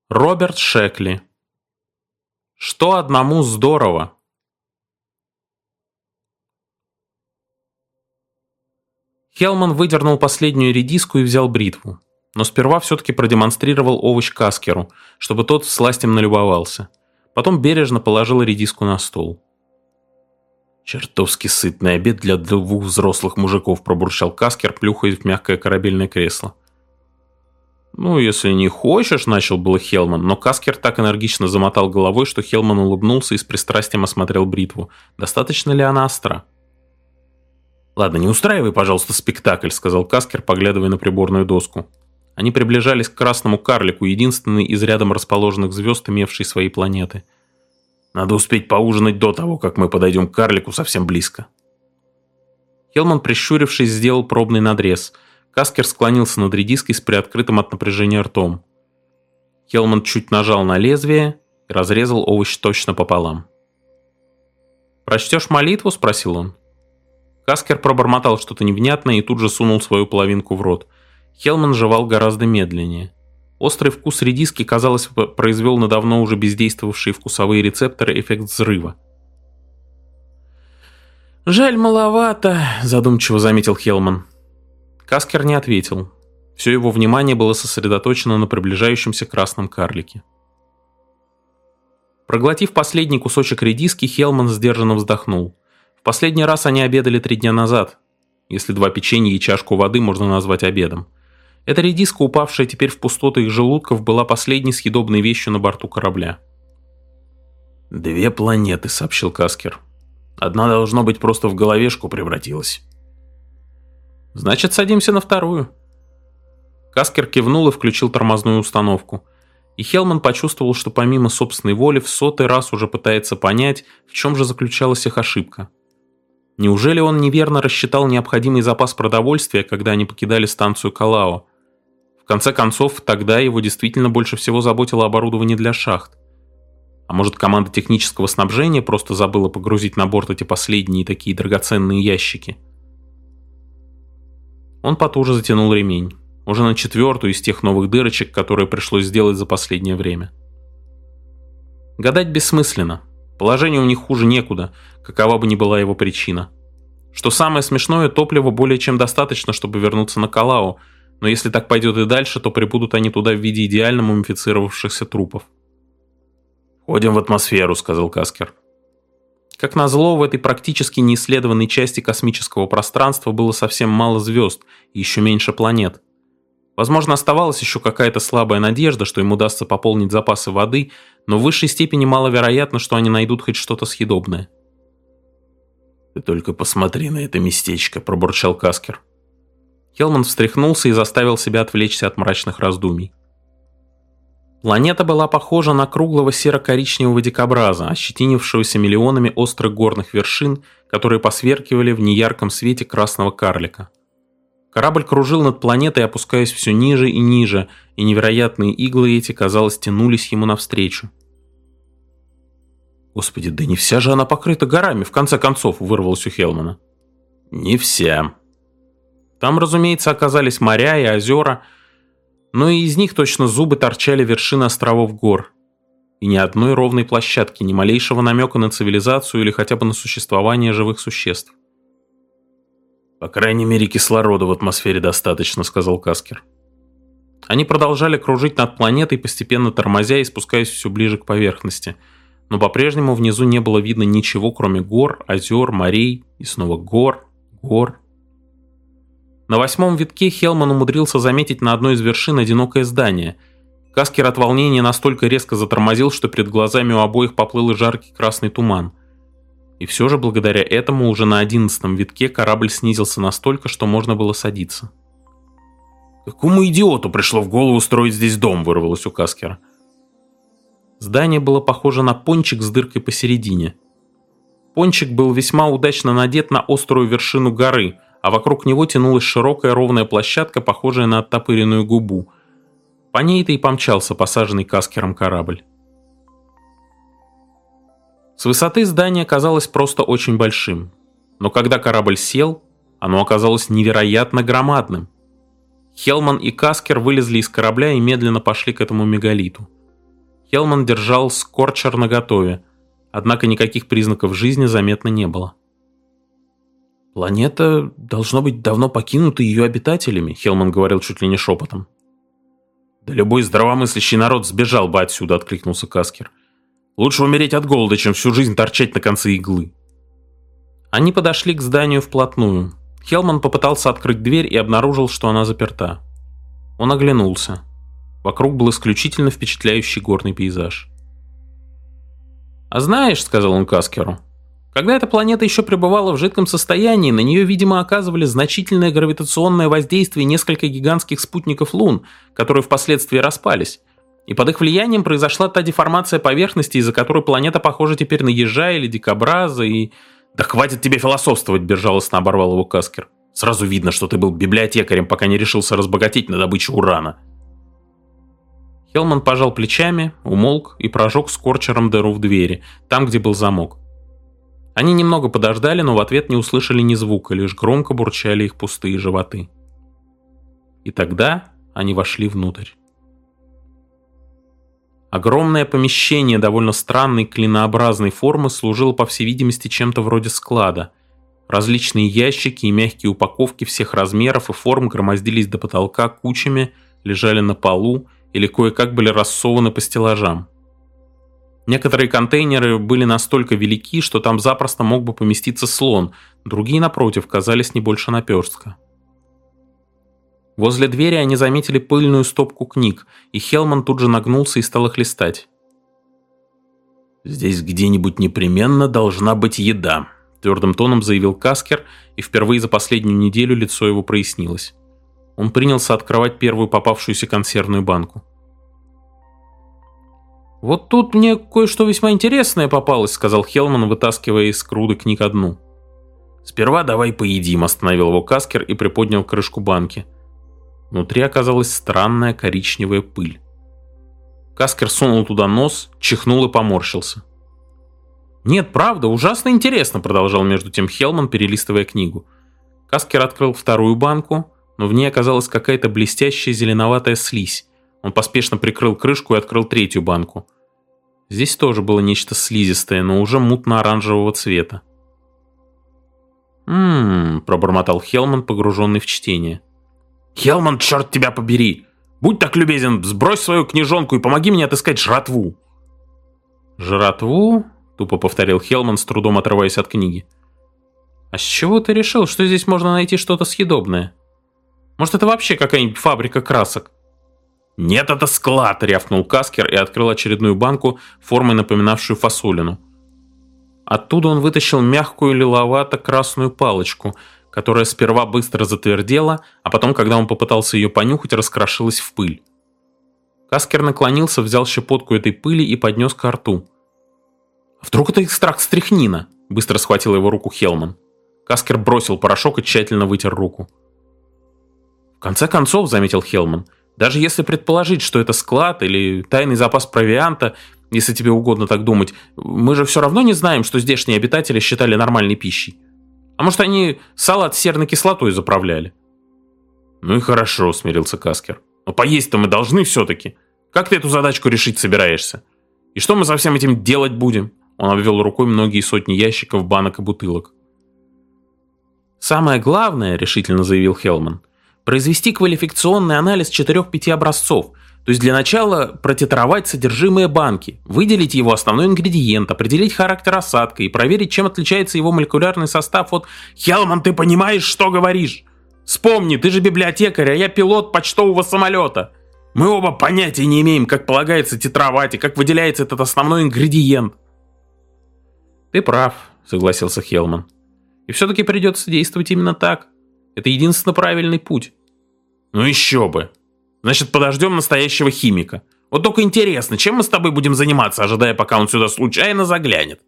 Роберт Шекли. Что одному здорово. Хелман выдернул последнюю редиску и взял бритву, но сперва все-таки продемонстрировал овощ Каскеру, чтобы тот всластем налюбовался. Потом бережно положил редиску на стол. «Чертовски сытный обед для двух взрослых мужиков», – пробурчал Каскер, плюхаясь в мягкое корабельное кресло. «Ну, если не хочешь», – начал было Хелман, но Каскер так энергично замотал головой, что Хелман улыбнулся и с пристрастием осмотрел бритву. Достаточно ли она остра? «Ладно, не устраивай, пожалуйста, спектакль», – сказал Каскер, поглядывая на приборную доску. Они приближались к красному карлику, единственной из рядом расположенных звезд, имевшей свои планеты. «Надо успеть поужинать до того, как мы подойдем к карлику совсем близко». Хелман, прищурившись, сделал пробный надрез. Каскер склонился над редиской с приоткрытым от напряжения ртом. Хелман чуть нажал на лезвие и разрезал овощ точно пополам. «Прочтешь молитву?» – спросил он. Каскер пробормотал что-то невнятное и тут же сунул свою половинку в рот. Хелман жевал гораздо медленнее. Острый вкус редиски, казалось, произвел на давно уже бездействовавшие вкусовые рецепторы эффект взрыва. «Жаль, маловато», – задумчиво заметил Хелман. Каскер не ответил. Все его внимание было сосредоточено на приближающемся красном карлике. Проглотив последний кусочек редиски, Хелман сдержанно вздохнул. В последний раз они обедали 3 дня назад, если 2 печенья и чашку воды можно назвать обедом. Эта редиска, упавшая теперь в пустоты их желудков, была последней съедобной вещью на борту корабля. «2 планеты», — сообщил Каскер. «Одна, должно быть, просто в головешку превратилась». «Значит, садимся на вторую». Каскер кивнул и включил тормозную установку. И Хелман почувствовал, что помимо собственной воли в 100-й раз уже пытается понять, в чем же заключалась их ошибка. Неужели он неверно рассчитал необходимый запас продовольствия, когда они покидали станцию Калао? В конце концов, тогда его действительно больше всего заботило оборудование для шахт. А может, команда технического снабжения просто забыла погрузить на борт эти последние такие драгоценные ящики? Он потуже затянул ремень. Уже на 4-ю из тех новых дырочек, которые пришлось сделать за последнее время. Гадать бессмысленно. Положение у них хуже некуда, какова бы ни была его причина. Что самое смешное, топлива более чем достаточно, чтобы вернуться на Калао, но если так пойдет и дальше, то прибудут они туда в виде идеально мумифицировавшихся трупов. «Входим в атмосферу», — сказал Каскер. Как назло, в этой практически неисследованной части космического пространства было совсем мало звезд и еще меньше планет. Возможно, оставалась еще какая-то слабая надежда, что им удастся пополнить запасы воды, но в высшей степени маловероятно, что они найдут хоть что-то съедобное. «Ты только посмотри на это местечко», – пробурчал Каскер. Хелман встряхнулся и заставил себя отвлечься от мрачных раздумий. Планета была похожа на круглого серо-коричневого дикобраза, ощетинившегося миллионами острых горных вершин, которые посверкивали в неярком свете красного карлика. Корабль кружил над планетой, опускаясь все ниже и ниже, и невероятные иглы эти, казалось, тянулись ему навстречу. «Господи, да не вся же она покрыта горами, в конце концов», — вырвалось у Хелмана. «Не вся». Там, разумеется, оказались моря и озера, но и из них точно зубы торчали вершины островов гор. И ни одной ровной площадки, ни малейшего намека на цивилизацию или хотя бы на существование живых существ. «По крайней мере, кислорода в атмосфере достаточно», — сказал Каскер. Они продолжали кружить над планетой, постепенно тормозя и спускаясь все ближе к поверхности, но по-прежнему внизу не было видно ничего, кроме гор, озер, морей и снова гор. На 8-м витке Хелман умудрился заметить на одной из вершин одинокое здание. Каскер от волнения настолько резко затормозил, что перед глазами у обоих поплыл жаркий красный туман. И все же, благодаря этому, уже на 11-м витке корабль снизился настолько, что можно было садиться. «Какому идиоту пришло в голову строить здесь дом?» – вырвалось у Каскера. Здание было похоже на пончик с дыркой посередине. Пончик был весьма удачно надет на острую вершину горы, а вокруг него тянулась широкая ровная площадка, похожая на оттопыренную губу. По ней-то и помчался посаженный Каскером корабль. С высоты здание казалось просто очень большим, но когда корабль сел, оно оказалось невероятно громадным. Хелман и Каскер вылезли из корабля и медленно пошли к этому мегалиту. Хелман держал скорчер наготове, однако никаких признаков жизни заметно не было. «Планета, должно быть, давно покинута ее обитателями», — Хелман говорил чуть ли не шепотом. «Да любой здравомыслящий народ сбежал бы отсюда», — откликнулся Каскер. «Лучше умереть от голода, чем всю жизнь торчать на конце иглы». Они подошли к зданию вплотную. Хелман попытался открыть дверь и обнаружил, что она заперта. Он оглянулся. Вокруг был исключительно впечатляющий горный пейзаж. «А знаешь, — сказал он Каскеру, — когда эта планета еще пребывала в жидком состоянии, на нее, видимо, оказывали значительное гравитационное воздействие несколько гигантских спутников Лун, которые впоследствии распались. И под их влиянием произошла та деформация поверхности, из-за которой планета похожа теперь на ежа или дикобраза, и...» «Да хватит тебе философствовать!» – безжалостно оборвал его Каскер. «Сразу видно, что ты был библиотекарем, пока не решился разбогатеть на добычу урана». Хелман пожал плечами, умолк и прожег скорчером дыру в двери, там, где был замок. Они немного подождали, но в ответ не услышали ни звука, лишь громко бурчали их пустые животы. И тогда они вошли внутрь. Огромное помещение довольно странной клинообразной формы служило, по всей видимости, чем-то вроде склада. Различные ящики и мягкие упаковки всех размеров и форм громоздились до потолка кучами, лежали на полу или кое-как были рассованы по стеллажам. Некоторые контейнеры были настолько велики, что там запросто мог бы поместиться слон, другие, напротив, казались не больше наперстка. Возле двери они заметили пыльную стопку книг, и Хелман тут же нагнулся и стал их листать. «Здесь где-нибудь непременно должна быть еда», — твердым тоном заявил Каскер, и впервые за последнюю неделю лицо его прояснилось. Он принялся открывать первую попавшуюся консервную банку. «Вот тут мне кое-что весьма интересное попалось», — сказал Хелман, вытаскивая из груды книг одну. «Сперва давай поедим», — остановил его Каскер и приподнял крышку банки. Внутри оказалась странная коричневая пыль. Каскер сунул туда нос, чихнул и поморщился. «Нет, правда, ужасно интересно», — продолжал между тем Хелман, перелистывая книгу. Каскер открыл вторую банку, но в ней оказалась какая-то блестящая зеленоватая слизь. Он поспешно прикрыл крышку и открыл третью банку. Здесь тоже было нечто слизистое, но уже мутно-оранжевого цвета. Пробормотал Хелман, погруженный в чтение. «Хелман, черт тебя побери! Будь так любезен, сбрось свою книжонку и помоги мне отыскать жратву!» «Жратву?» — тупо повторил Хелман, с трудом отрываясь от книги. «А с чего ты решил, что здесь можно найти что-то съедобное? Может, это вообще какая-нибудь фабрика красок?» «Нет, это склад!» — рявкнул Каскер и открыл очередную банку, формой напоминавшую фасолину. Оттуда он вытащил мягкую лиловато-красную палочку, которая сперва быстро затвердела, а потом, когда он попытался ее понюхать, раскрошилась в пыль. Каскер наклонился, взял щепотку этой пыли и поднес ко рту. «Вдруг это экстракт стрихнина?» — быстро схватил его руку Хелман. Каскер бросил порошок и тщательно вытер руку. «В конце концов, — заметил Хелман, — даже если предположить, что это склад или тайный запас провианта, если тебе угодно так думать, мы же все равно не знаем, что здешние обитатели считали нормальной пищей. А может, они салат с серной кислотой заправляли?» «Ну и хорошо», — смирился Каскер. «Но поесть-то мы должны все-таки. Как ты эту задачку решить собираешься? И что мы со всем этим делать будем?» Он обвел рукой многие сотни ящиков, банок и бутылок. «Самое главное, — решительно заявил Хелман, — произвести квалификационный анализ 4-5 образцов. То есть для начала протитровать содержимое банки, выделить его основной ингредиент, определить характер осадка и проверить, чем отличается его молекулярный состав от... Хелман, ты понимаешь, что говоришь? Вспомни, ты же библиотекарь, а я пилот почтового самолета. Мы оба понятия не имеем, как полагается титровать и как выделяется этот основной ингредиент». «Ты прав», — согласился Хелман. «И все-таки придется действовать именно так. Это единственно правильный путь». «Ну еще бы. Значит, подождем настоящего химика. Вот только интересно, чем мы с тобой будем заниматься, ожидая, пока он сюда случайно заглянет?»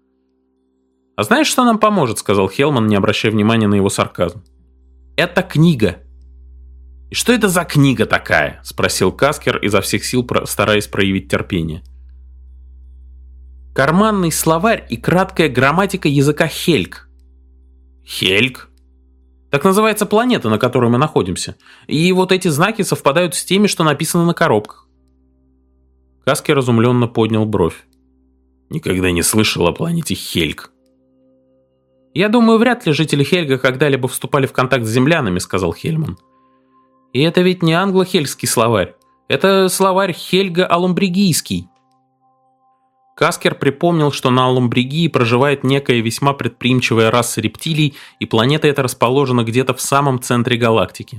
«А знаешь, что нам поможет?» — сказал Хелман, не обращая внимания на его сарказм. «Это книга». «И что это за книга такая?» — спросил Каскер, изо всех сил стараясь проявить терпение. «Карманный словарь и краткая грамматика языка Хельк». «Хельк?» «Так называется планета, на которой мы находимся. И вот эти знаки совпадают с теми, что написано на коробках». Каскер разумленно поднял бровь. «Никогда не слышал о планете Хельг». «Я думаю, вряд ли жители Хельга когда-либо вступали в контакт с землянами», — сказал Хельман. «И это ведь не англо-хельгский словарь. Это словарь Хельга-Алумбригийский». Каскер припомнил, что на Алумбригии проживает некая весьма предприимчивая раса рептилий, и планета эта расположена где-то в самом центре галактики.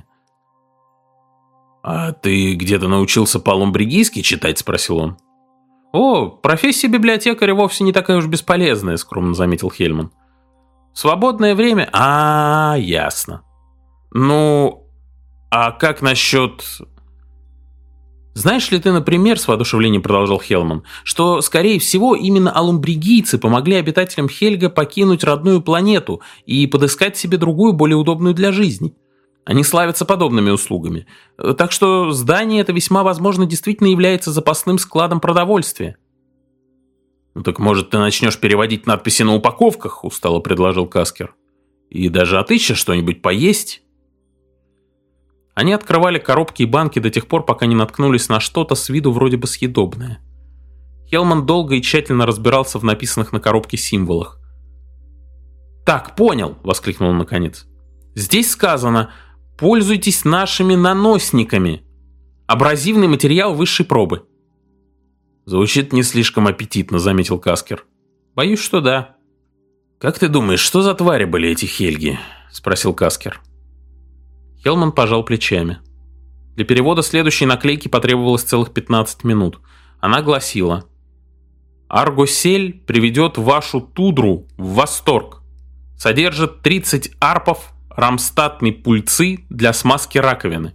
«А ты где-то научился по-алумбригийски читать?» – спросил он. «О, профессия библиотекаря вовсе не такая уж бесполезная», – скромно заметил Хельман. «Свободное время...» ясно. Ну, а как насчет... «Знаешь ли ты, например, — с воодушевлением продолжал Хельман, — что, скорее всего, именно алумбригийцы помогли обитателям Хельга покинуть родную планету и подыскать себе другую, более удобную для жизни? Они славятся подобными услугами. Так что здание это весьма возможно действительно является запасным складом продовольствия». «Ну так, может, ты начнешь переводить надписи на упаковках?» — устало предложил Каскер. «И даже отыщешь что-нибудь поесть?» Они открывали коробки и банки до тех пор, пока не наткнулись на что-то с виду вроде бы съедобное. Хельман долго и тщательно разбирался в написанных на коробке символах. «Так, понял!» — воскликнул он наконец. «Здесь сказано: пользуйтесь нашими наносниками. Абразивный материал высшей пробы». «Звучит не слишком аппетитно», — заметил Каскер. «Боюсь, что да». «Как ты думаешь, что за твари были эти Хельги?» — спросил Каскер. Хельман пожал плечами. Для перевода следующей наклейки потребовалось целых 15 минут. Она гласила: «Аргосель приведет вашу тудру в восторг. Содержит 30 арпов рамстатной пульцы для смазки раковины».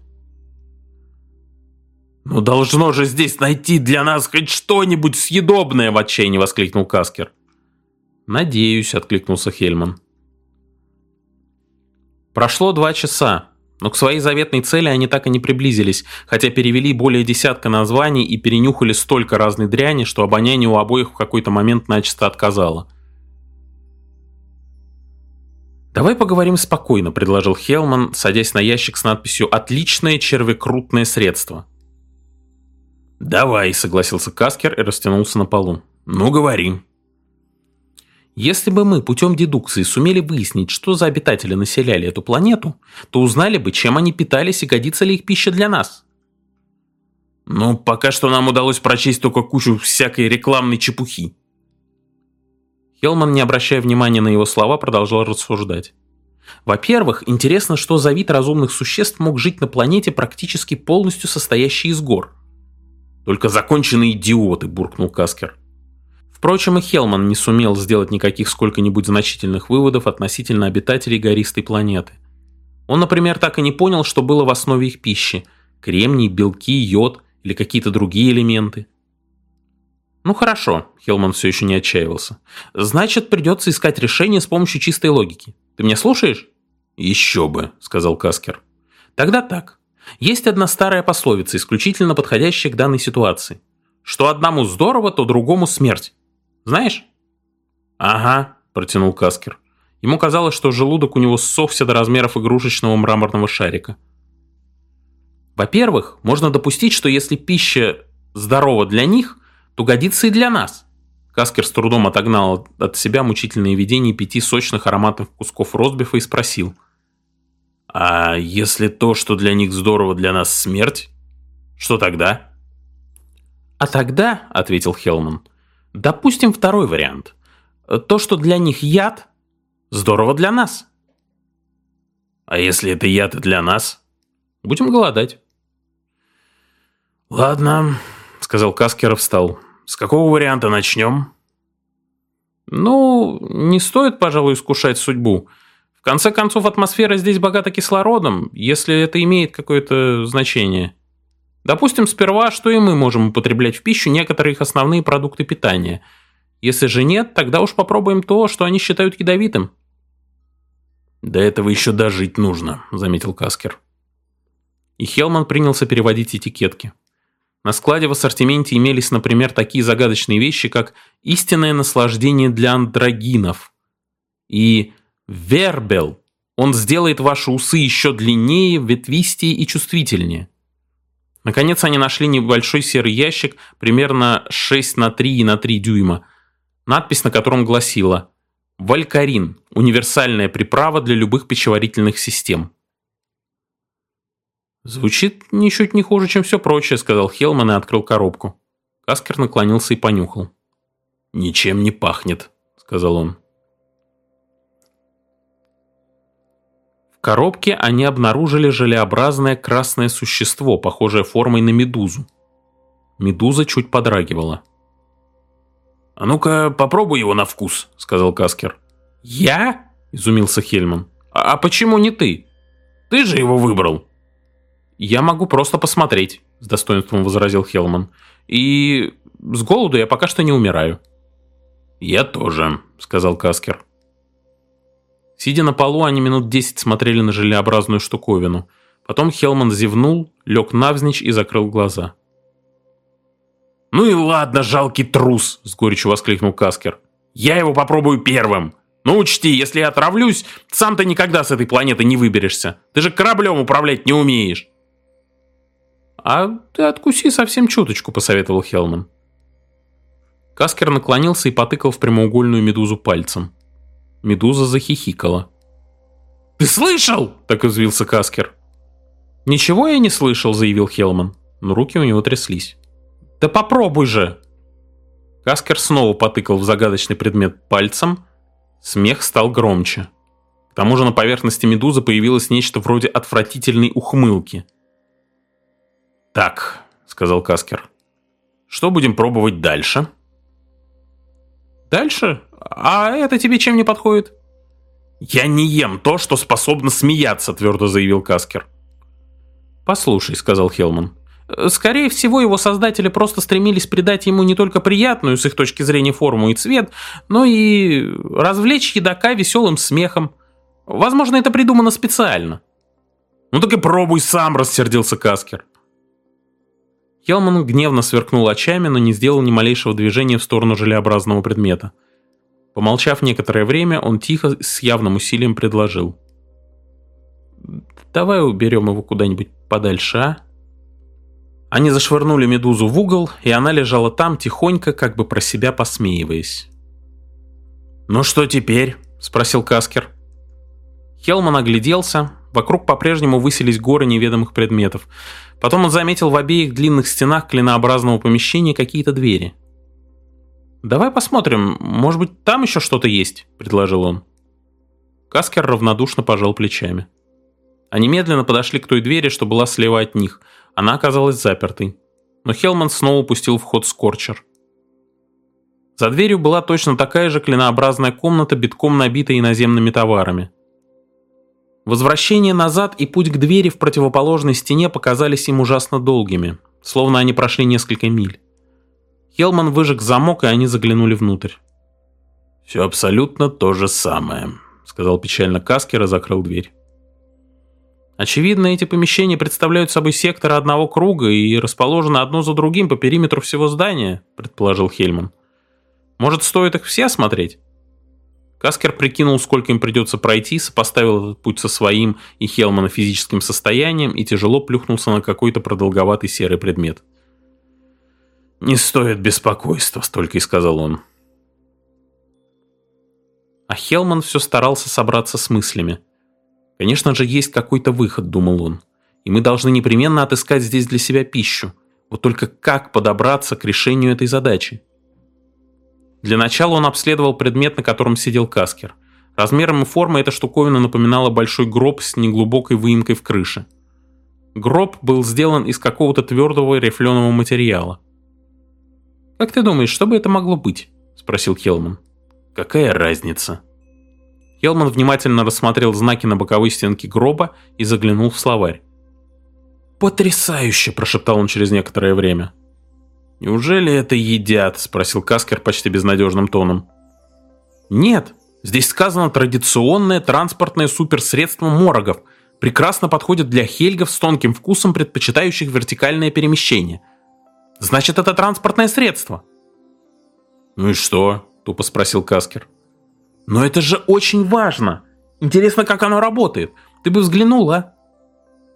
«Ну должно же здесь найти для нас хоть что-нибудь съедобное!» — в отчаянии воскликнул Каскер. «Надеюсь», — откликнулся Хельман. Прошло 2 часа. Но к своей заветной цели они так и не приблизились, хотя перевели более десятка названий и перенюхали столько разной дряни, что обоняние у обоих в какой-то момент начисто отказало. «Давай поговорим спокойно», — предложил Хельман, садясь на ящик с надписью «Отличное червекрутное средство». «Давай», — согласился Каскер и растянулся на полу. «Ну, говори». «Если бы мы путем дедукции сумели выяснить, что за обитатели населяли эту планету, то узнали бы, чем они питались и годится ли их пища для нас». «Ну, пока что нам удалось прочесть только кучу всякой рекламной чепухи». Хельман, не обращая внимания на его слова, продолжал рассуждать. «Во-первых, интересно, что за вид разумных существ мог жить на планете, практически полностью состоящей из гор». «Только законченные идиоты», — буркнул Каскер. Впрочем, и Хельман не сумел сделать никаких сколько-нибудь значительных выводов относительно обитателей гористой планеты. Он, например, так и не понял, что было в основе их пищи – кремний, белки, йод или какие-то другие элементы. «Ну хорошо», – Хельман все еще не отчаивался. «Значит, придется искать решение с помощью чистой логики. Ты меня слушаешь?» «Еще бы», – сказал Каскер. «Тогда так. Есть одна старая пословица, исключительно подходящая к данной ситуации. Что одному здорово, то другому смерть. Знаешь?» «Ага», – протянул Каскер. Ему казалось, что желудок у него ссохся до размеров игрушечного мраморного шарика. «Во-первых, можно допустить, что если пища здорова для них, то годится и для нас». Каскер с трудом отогнал от себя мучительное видение 5 сочных ароматных кусков ростбифа и спросил: «А если то, что для них здорово, для нас смерть, что тогда?» «А тогда, — ответил Хельман, — допустим второй вариант. То, что для них яд, здорово для нас». «А если это яд и для нас?» «Будем голодать». «Ладно», — сказал Каскер и встал. «С какого варианта начнем?» «Ну, не стоит, пожалуй, искушать судьбу. В конце концов, атмосфера здесь богата кислородом, если это имеет какое-то значение. Допустим, сперва, что и мы можем употреблять в пищу некоторые их основные продукты питания. Если же нет, тогда уж попробуем то, что они считают ядовитым». «До этого еще дожить нужно», — заметил Каскер. И Хельман принялся переводить этикетки. На складе в ассортименте имелись, например, такие загадочные вещи, как «истинное наслаждение для андрогинов» и «вербел. Он сделает ваши усы еще длиннее, ветвистее и чувствительнее». Наконец они нашли небольшой серый ящик, примерно 6 на 3 на 3 дюйма, надпись на котором гласила: «Валькарин. Универсальная приправа для любых пищеварительных систем». «Звучит ничуть не хуже, чем все прочее», — сказал Хелман и открыл коробку. Каскер наклонился и понюхал. «Ничем не пахнет», — сказал он. В коробке они обнаружили желеобразное красное существо, похожее формой на медузу. Медуза чуть подрагивала. «А ну-ка, попробуй его на вкус», — сказал Каскер. «Я?» — изумился Хельман. «А почему не ты? Ты же его выбрал». «Я могу просто посмотреть», — с достоинством возразил Хелман. «И с голоду я пока что не умираю». «Я тоже», — сказал Каскер. Сидя на полу, они минут 10 смотрели на желеобразную штуковину. Потом Хелман зевнул, лег навзничь и закрыл глаза. «Ну и ладно, жалкий трус!» — с горечью воскликнул Каскер. «Я его попробую первым! Но учти, если я отравлюсь, сам ты никогда с этой планеты не выберешься. Ты же кораблем управлять не умеешь!» «А ты откуси совсем чуточку», — посоветовал Хелман. Каскер наклонился и потыкал в прямоугольную медузу пальцем. Медуза захихикала. «Ты слышал?» – так взвился Каскер. «Ничего я не слышал», – заявил Хелман, но руки у него тряслись. «Да попробуй же!» Каскер снова потыкал в загадочный предмет пальцем. Смех стал громче. К тому же на поверхности медузы появилось нечто вроде отвратительной ухмылки. «Так», – сказал Каскер, – «что будем пробовать дальше?» «Дальше? А это тебе чем не подходит?» «Я не ем то, что способно смеяться», — твердо заявил Каскер. «Послушай», — сказал Хелман, — «скорее всего, его создатели просто стремились придать ему не только приятную, с их точки зрения, форму и цвет, но и развлечь едока веселым смехом. Возможно, это придумано специально». «Ну так и пробуй сам», — рассердился Каскер. Хелман гневно сверкнул очами, но не сделал ни малейшего движения в сторону желеобразного предмета. Помолчав некоторое время, он тихо, с явным усилием предложил: «Давай уберем его куда-нибудь подальше, а?» Они зашвырнули медузу в угол, и она лежала там тихонько, как бы про себя посмеиваясь. «Ну что теперь?» – спросил Каскер. Хелман огляделся. Вокруг по-прежнему высились горы неведомых предметов. Потом он заметил в обеих длинных стенах клинообразного помещения какие-то двери. «Давай посмотрим, может быть, там еще что-то есть», — предложил он. Каскер равнодушно пожал плечами. Они медленно подошли к той двери, что была слева от них. Она оказалась запертой. Но Хелман снова пустил в ход скорчер. За дверью была точно такая же клинообразная комната, битком набитая иноземными товарами. Возвращение назад и путь к двери в противоположной стене показались им ужасно долгими, словно они прошли несколько миль. Хелман выжег замок, и они заглянули внутрь. «Все абсолютно то же самое», — сказал печально Каскер и закрыл дверь. «Очевидно, эти помещения представляют собой секторы одного круга и расположены одно за другим по периметру всего здания», — предположил Хельман. «Может, стоит их все осмотреть?» Каскер прикинул, сколько им придется пройти, сопоставил этот путь со своим и Хелмана физическим состоянием и тяжело плюхнулся на какой-то продолговатый серый предмет. «Не стоит беспокойства», — только и сказал он. А Хелман все старался собраться с мыслями. «Конечно же, есть какой-то выход», — думал он, «и мы должны непременно отыскать здесь для себя пищу. Вот только как подобраться к решению этой задачи?» Для начала он обследовал предмет, на котором сидел Каскер. Размером и формой эта штуковина напоминала большой гроб с неглубокой выемкой в крыше. Гроб был сделан из какого-то твердого рифленого материала. «Как ты думаешь, что бы это могло быть?» – спросил Хелман. «Какая разница?» Хелман внимательно рассмотрел знаки на боковой стенке гроба и заглянул в словарь. «Потрясающе!» – прошептал он через некоторое время. «Неужели это едят?» – спросил Каскер почти безнадежным тоном. «Нет, здесь сказано традиционное транспортное суперсредство морогов. Прекрасно подходит для хельгов с тонким вкусом, предпочитающих вертикальное перемещение. Значит, это транспортное средство». «Ну и что?» – тупо спросил Каскер. «Но это же очень важно. Интересно, как оно работает. Ты бы взглянул, а?»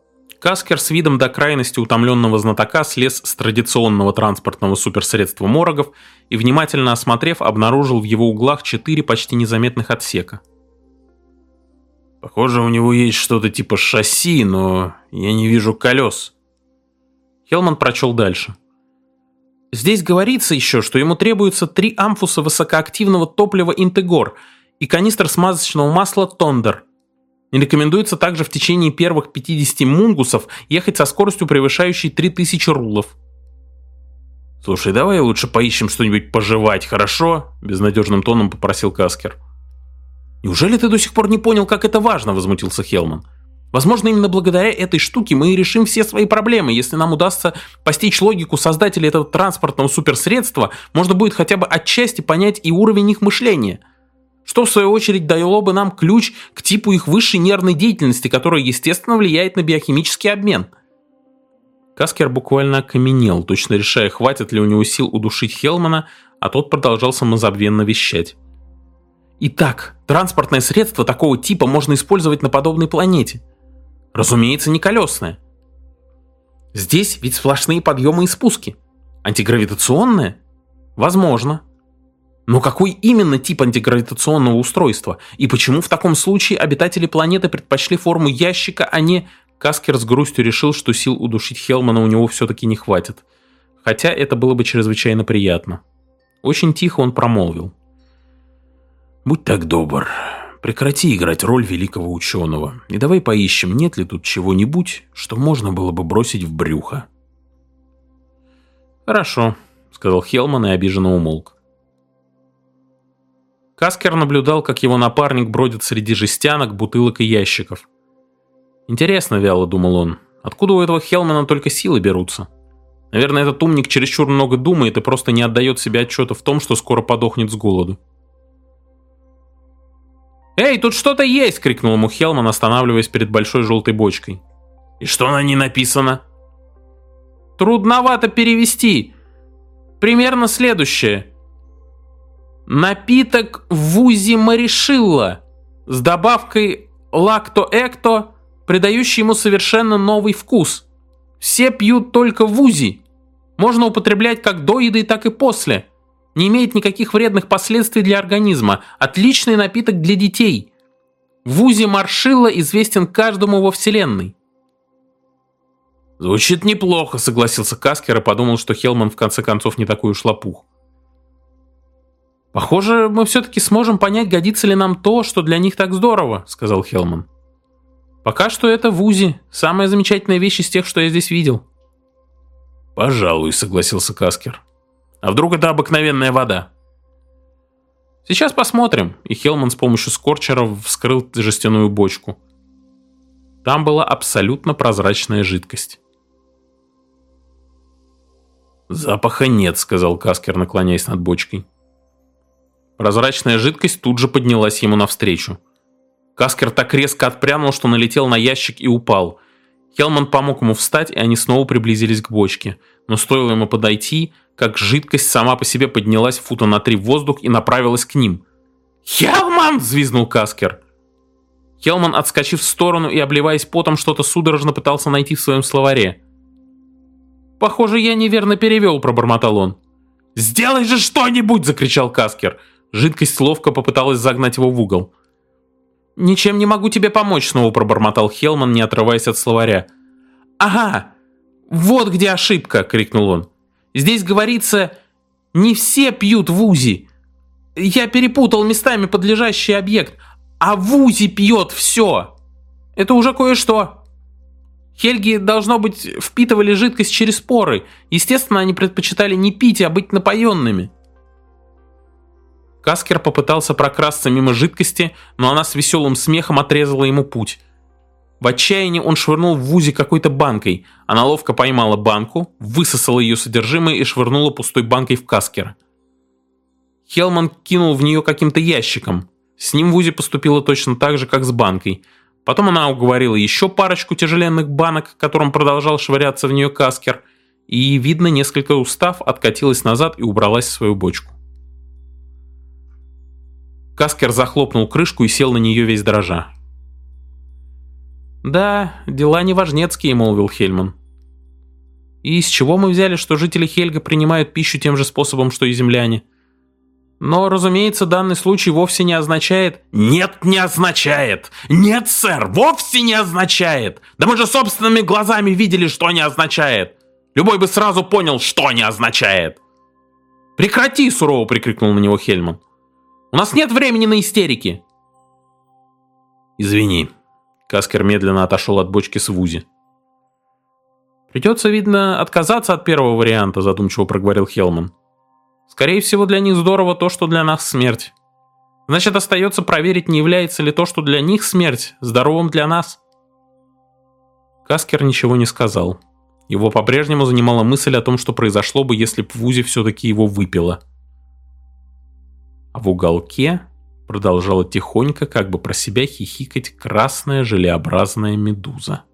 Каскер с видом до крайности утомленного знатока слез с традиционного транспортного суперсредства морогов и, внимательно осмотрев, обнаружил в его углах 4 почти незаметных отсека. Похоже, у него есть что-то типа шасси, но я не вижу колес. Хелман прочел дальше. Здесь говорится еще, что ему требуется 3 амфуса высокоактивного топлива Интегор и канистр смазочного масла Тондер. И рекомендуется также в течение первых 50 мунгусов ехать со скоростью, превышающей 3000 рулов. «Слушай, давай лучше поищем что-нибудь пожевать, хорошо?» – безнадежным тоном попросил Каскер. «Неужели ты до сих пор не понял, как это важно?» – возмутился Хелман. «Возможно, именно благодаря этой штуке мы и решим все свои проблемы. Если нам удастся постичь логику создателей этого транспортного суперсредства, можно будет хотя бы отчасти понять и уровень их мышления. Что, в свою очередь, дало бы нам ключ к типу их высшей нервной деятельности, которая, естественно, влияет на биохимический обмен». Каскер буквально окаменел, точно решая, хватит ли у него сил удушить Хелмана, а тот продолжал самозабвенно вещать. «Итак, транспортное средство такого типа можно использовать на подобной планете. Разумеется, не колесное. Здесь ведь сплошные подъемы и спуски. Антигравитационное? Возможно. Но какой именно тип антигравитационного устройства? И почему в таком случае обитатели планеты предпочли форму ящика, а не...» Каскер с грустью решил, что сил удушить Хелмана у него все-таки не хватит. Хотя это было бы чрезвычайно приятно. Очень тихо он промолвил. «Будь так добр, прекрати играть роль великого ученого, и давай поищем, нет ли тут чего-нибудь, что можно было бы бросить в брюхо». «Хорошо», — сказал Хелман и обиженно умолк. Каскер наблюдал, как его напарник бродит среди жестянок, бутылок и ящиков. «Интересно», — вяло думал он, — «откуда у этого Хелмана только силы берутся? Наверное, этот умник чересчур много думает и просто не отдает себе отчета в том, что скоро подохнет с голоду». «Эй, тут что-то есть!» — крикнул ему Хелман, останавливаясь перед большой желтой бочкой. «И что на ней написано?» «Трудновато перевести. Примерно следующее. Напиток Вузи Маришилла с добавкой лакто-экто, придающий ему совершенно новый вкус. Все пьют только Вузи. Можно употреблять как до еды, так и после. Не имеет никаких вредных последствий для организма. Отличный напиток для детей. Вузи Маршилла известен каждому во вселенной». «Звучит неплохо», — согласился Каскер и подумал, что Хелман в конце концов не такой уж лопух. «Похоже, мы все-таки сможем понять, годится ли нам то, что для них так здорово», — сказал Хелман. «Пока что это Вузи. Самая замечательная вещь из тех, что я здесь видел». «Пожалуй», — согласился Каскер. «А вдруг это обыкновенная вода?» «Сейчас посмотрим», и Хелман с помощью скорчера вскрыл жестяную бочку. Там была абсолютно прозрачная жидкость. «Запаха нет», — сказал Каскер, наклоняясь над бочкой. Прозрачная жидкость тут же поднялась ему навстречу. Каскер так резко отпрянул, что налетел на ящик и упал. Хелман помог ему встать, и они снова приблизились к бочке. Но стоило ему подойти, как жидкость сама по себе поднялась фута на 3 в воздух и направилась к ним. «Хелман!» – взвизгнул Каскер. Хелман, отскочив в сторону и обливаясь потом, что-то судорожно пытался найти в своем словаре. «Похоже, я неверно перевел», – пробормотал он. «Сделай же что-нибудь!» – закричал Каскер. Жидкость ловко попыталась загнать его в угол. «Ничем не могу тебе помочь», — снова пробормотал Хелман, не отрываясь от словаря. «Ага, вот где ошибка!» — крикнул он. «Здесь говорится, не все пьют Вузи. Я перепутал местами подлежащий объект, а Вузи пьет все. Это уже кое-что. Хельги, должно быть, впитывали жидкость через поры. Естественно, они предпочитали не пить, а быть напоенными». Каскер попытался прокрасться мимо жидкости, но она с веселым смехом отрезала ему путь. В отчаянии он швырнул в Вузи какой-то банкой. Она ловко поймала банку, высосала ее содержимое и швырнула пустой банкой в Каскера. Хелман кинул в нее каким-то ящиком. С ним Вузи поступила точно так же, как с банкой. Потом она уговорила еще парочку тяжеленных банок, которым продолжал швыряться в нее Каскер, и, видно, несколько устав, откатилась назад и убралась в свою бочку. Каскер захлопнул крышку и сел на нее весь дрожа. «Да, дела неважнецкие», — молвил Хельман. «И из чего мы взяли, что жители Хельга принимают пищу тем же способом, что и земляне? Но, разумеется, данный случай вовсе не означает...» «Нет, не означает! Нет, сэр, вовсе не означает! Да мы же собственными глазами видели, что не означает! Любой бы сразу понял, что не означает!» «Прекрати!» — сурово прикрикнул на него Хельман. «У нас нет времени на истерики!» «Извини». Каскер медленно отошел от бочки с вузи. «Придется, видно, отказаться от первого варианта», — задумчиво проговорил Хельман. «Скорее всего, для них здорово то, что для нас смерть. Значит, остается проверить, не является ли то, что для них смерть, здоровым для нас». Каскер ничего не сказал. Его по-прежнему занимала мысль о том, что произошло бы, если б Вузи все-таки его выпила. А в уголке продолжала тихонько, как бы про себя хихикать, красная желеобразная медуза.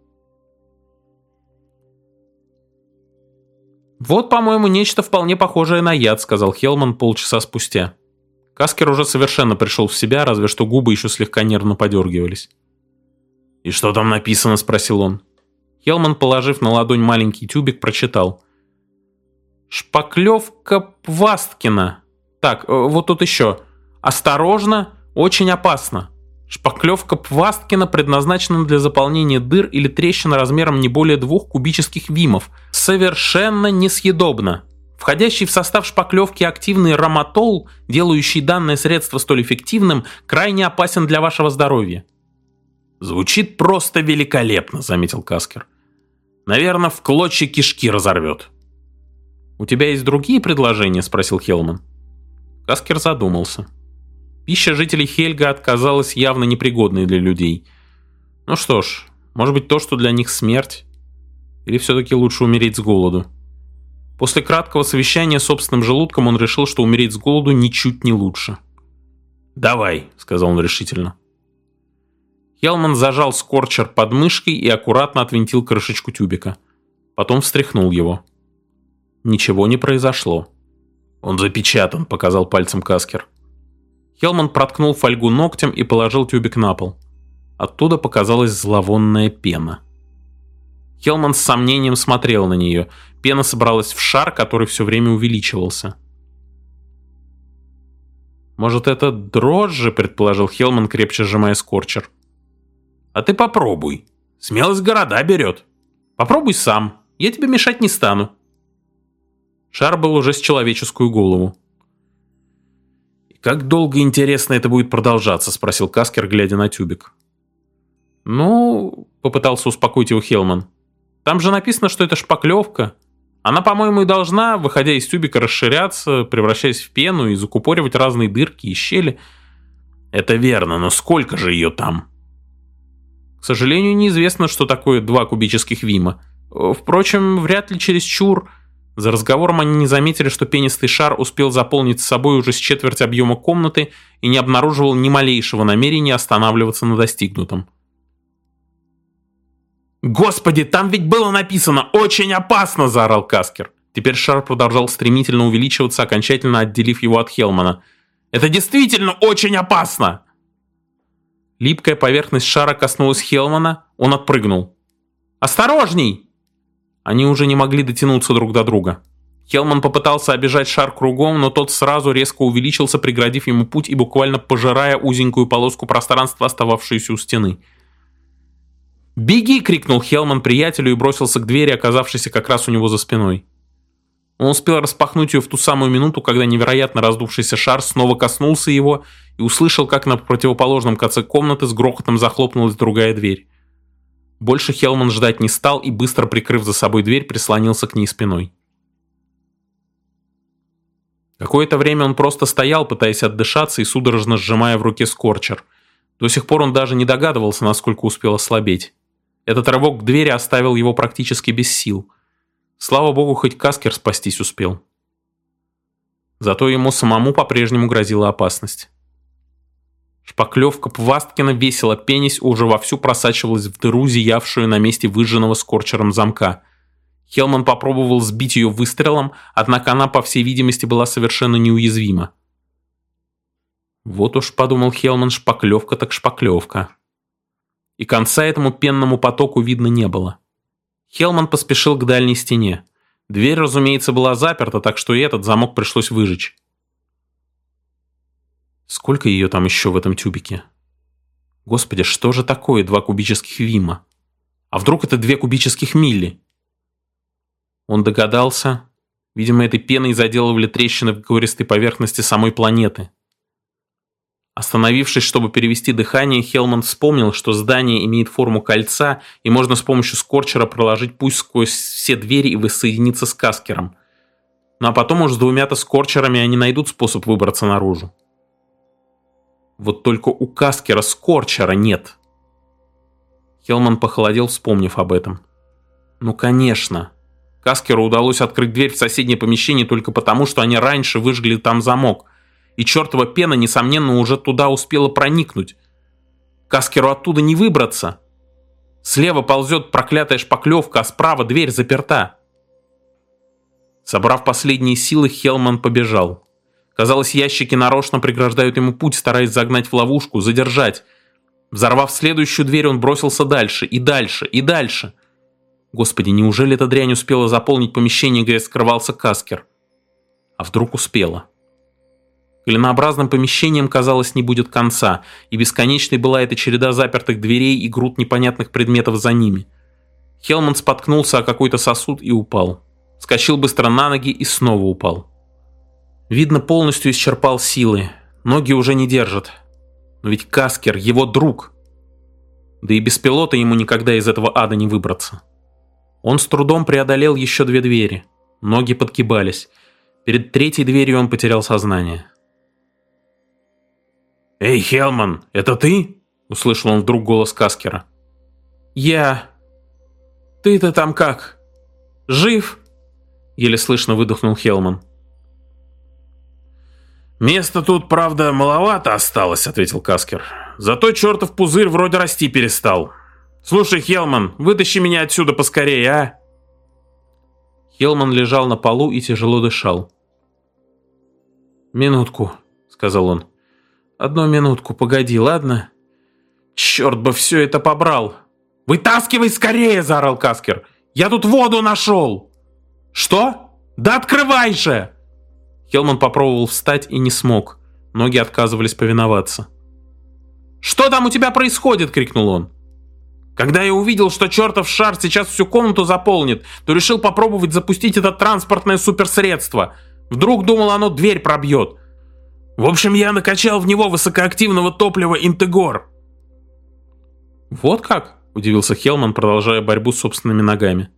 «Вот, по-моему, нечто вполне похожее на яд», — сказал Хельман полчаса спустя. Каскер уже совершенно пришел в себя, разве что губы еще слегка нервно подергивались. «И что там написано?» — спросил он. Хельман, положив на ладонь маленький тюбик, прочитал. «Шпаклевка Пвасткина. Так, вот тут еще. Осторожно, очень опасно. Шпаклевка Пвасткина предназначена для заполнения дыр или трещин размером не более 2 кубических вимов. Совершенно несъедобно. Входящий в состав шпаклевки активный раматол, делающий данное средство столь эффективным, крайне опасен для вашего здоровья». «Звучит просто великолепно», — заметил Каскер. «Наверное, в клочья кишки разорвет». «У тебя есть другие предложения?» — спросил Хельман. Каскер задумался. Пища жителей Хельга оказалась явно непригодной для людей. Ну что ж, может быть, то, что для них смерть? Или все-таки лучше умереть с голоду? После краткого совещания с собственным желудком он решил, что умереть с голоду ничуть не лучше. «Давай», — сказал он решительно. Хельман зажал скорчер под мышкой и аккуратно отвинтил крышечку тюбика. Потом встряхнул его. Ничего не произошло. «Он запечатан», — показал пальцем Каскер. Хельман проткнул фольгу ногтем и положил тюбик на пол. Оттуда показалась зловонная пена. Хельман с сомнением смотрел на нее. Пена собралась в шар, который все время увеличивался. «Может, это дрожжи?» — предположил Хельман, крепче сжимая скорчер. «А ты попробуй. Смелость города берет». «Попробуй сам. Я тебе мешать не стану». Шар был уже с человеческую голову. «И как долго, интересно, это будет продолжаться?» — спросил Каскер, глядя на тюбик. «Ну...» — попытался успокоить его Хельман. «Там же написано, что это шпаклевка. Она, по-моему, и должна, выходя из тюбика, расширяться, превращаясь в пену и закупоривать разные дырки и щели». «Это верно, но сколько же ее там?» «К сожалению, неизвестно, что такое 2 кубических вима. Впрочем, вряд ли чересчур...» За разговором они не заметили, что пенистый шар успел заполнить с собой уже с четверть объема комнаты и не обнаруживал ни малейшего намерения останавливаться на достигнутом. «Господи, там ведь было написано «очень опасно!»» – заорал Каскер. Теперь шар продолжал стремительно увеличиваться, окончательно отделив его от Хельмана. «Это действительно очень опасно!» Липкая поверхность шара коснулась Хельмана, он отпрыгнул. «Осторожней!» Они уже не могли дотянуться друг до друга. Хельман попытался обежать шар кругом, но тот сразу резко увеличился, преградив ему путь и буквально пожирая узенькую полоску пространства, остававшуюся у стены. «Беги!» — крикнул Хельман приятелю и бросился к двери, оказавшейся как раз у него за спиной. Он успел распахнуть ее в ту самую минуту, когда невероятно раздувшийся шар снова коснулся его и услышал, как на противоположном конце комнаты с грохотом захлопнулась другая дверь. Больше Хельман ждать не стал и, быстро прикрыв за собой дверь, прислонился к ней спиной. Какое-то время он просто стоял, пытаясь отдышаться и судорожно сжимая в руке скорчер. До сих пор он даже не догадывался, насколько успел ослабеть. Этот рывок к двери оставил его практически без сил. Слава богу, хоть Каскер спастись успел. Зато ему самому по-прежнему грозила опасность. Шпаклевка Пвасткина, весело пенясь, уже вовсю просачивалась в дыру, зиявшую на месте выжженного скорчером замка. Хельман попробовал сбить ее выстрелом, однако она, по всей видимости, была совершенно неуязвима. «Вот уж, — подумал Хельман, — шпаклевка так шпаклевка». и конца этому пенному потоку видно не было. Хелман поспешил к дальней стене. Дверь, разумеется, была заперта, так что и этот замок пришлось выжечь. Сколько ее там еще в этом тюбике? Господи, что же такое 2 кубических вимма? А вдруг это 2 кубических милли? Он догадался. Видимо, этой пеной заделывали трещины в гористой поверхности самой планеты. Остановившись, чтобы перевести дыхание, Хелман вспомнил, что здание имеет форму кольца, и можно с помощью скорчера проложить путь сквозь все двери и воссоединиться с Каскером. Ну а потом уж с 2-то скорчерами они найдут способ выбраться наружу. Вот только у Каскера скорчера нет. Хелман похолодел, вспомнив об этом. Ну конечно. Каскеру удалось открыть дверь в соседнее помещение только потому, что они раньше выжгли там замок. И чертова пена, несомненно, уже туда успела проникнуть. Каскеру оттуда не выбраться. Слева ползет проклятая шпаклевка, а справа дверь заперта. Собрав последние силы, Хелман побежал. Казалось, ящики нарочно преграждают ему путь, стараясь загнать в ловушку, задержать. Взорвав следующую дверь, он бросился дальше, и дальше, и дальше. Господи, неужели эта дрянь успела заполнить помещение, где скрывался Каскер? А вдруг успела? Клинообразным помещением, казалось, не будет конца, и бесконечной была эта череда запертых дверей и груд непонятных предметов за ними. Хелман споткнулся о какой-то сосуд и упал. Вскочил быстро на ноги и снова упал. Видно, полностью исчерпал силы. Ноги уже не держат. Но ведь Каскер — его друг. Да и без пилота ему никогда из этого ада не выбраться. Он с трудом преодолел еще 2 двери. Ноги подгибались. Перед 3-й дверью он потерял сознание. «Эй, Хелман, это ты?» — услышал он вдруг голос Каскера. «Я... Ты-то там как? Жив?» — еле слышно выдохнул Хелман. «Места тут, правда, маловато осталось», — ответил Каскер. «Зато чертов пузырь вроде расти перестал. Слушай, Хелман, вытащи меня отсюда поскорее, а?» Хелман лежал на полу и тяжело дышал. «Минутку», — сказал он. «Одну минутку, погоди, ладно?» «Черт бы все это побрал!» «Вытаскивай скорее!» — заорал Каскер. «Я тут воду нашел!» «Что? Да открывай же!» Хелман попробовал встать и не смог. Ноги отказывались повиноваться. «Что там у тебя происходит?» — крикнул он. «Когда я увидел, что чертов шар сейчас всю комнату заполнит, то решил попробовать запустить это транспортное суперсредство. Вдруг думал, оно дверь пробьет. В общем, я накачал в него высокоактивного топлива Интегор». «Вот как?» — удивился Хелман, продолжая борьбу с собственными ногами.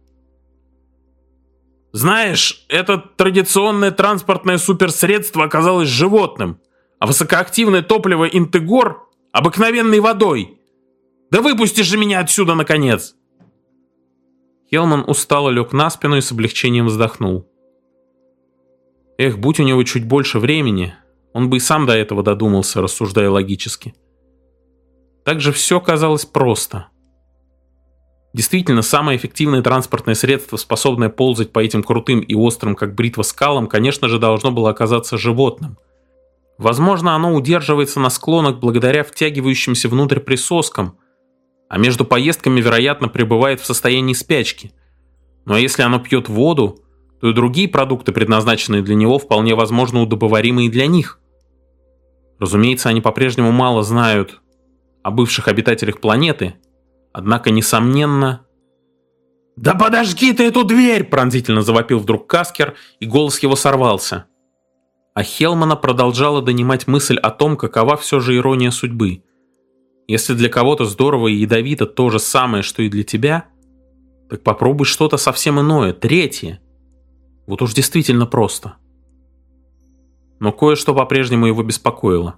«Знаешь, это традиционное транспортное суперсредство оказалось животным, а высокоактивное топливо Интегор — обыкновенной водой. Да выпусти же меня отсюда, наконец!» Хелман устало лег на спину и с облегчением вздохнул. Эх, будь у него чуть больше времени, он бы и сам до этого додумался, рассуждая логически. Так же все казалось просто. Действительно, самое эффективное транспортное средство, способное ползать по этим крутым и острым, как бритва, скалам, конечно же, должно было оказаться животным. Возможно, оно удерживается на склонах благодаря втягивающимся внутрь присоскам, а между поездками, вероятно, пребывает в состоянии спячки. Ну а если оно пьет воду, то и другие продукты, предназначенные для него, вполне возможно удобоваримые для них. Разумеется, они по-прежнему мало знают о бывших обитателях планеты, однако, несомненно... «Да подожги ты эту дверь!» — пронзительно завопил вдруг Каскер, и голос его сорвался. А Хелмана продолжала донимать мысль о том, какова все же ирония судьбы. Если для кого-то здорово и ядовито то же самое, что и для тебя, так попробуй что-то совсем иное, третье. Вот уж действительно просто. Но кое-что по-прежнему его беспокоило.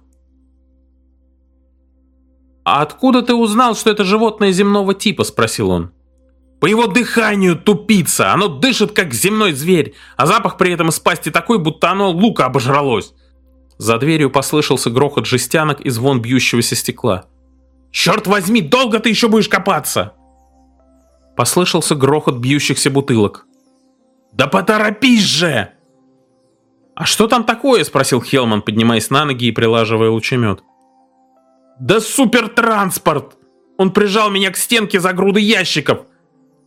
«А откуда ты узнал, что это животное земного типа?» — спросил он. «По его дыханию, тупица! Оно дышит, как земной зверь, а запах при этом из пасти такой, будто оно лука обожралось!» За дверью послышался грохот жестянок и звон бьющегося стекла. «Черт возьми, долго ты еще будешь копаться?» Послышался грохот бьющихся бутылок. «Да поторопись же!» «А что там такое?» — спросил Хелман, поднимаясь на ноги и прилаживая лучемет. «Да супертранспорт! Он прижал меня к стенке за груды ящиков.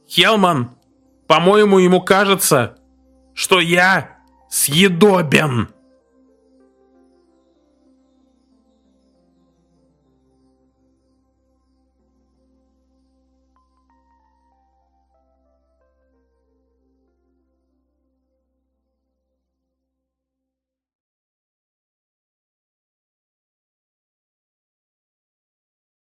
Хелман, по-моему, ему кажется, что я съедобен.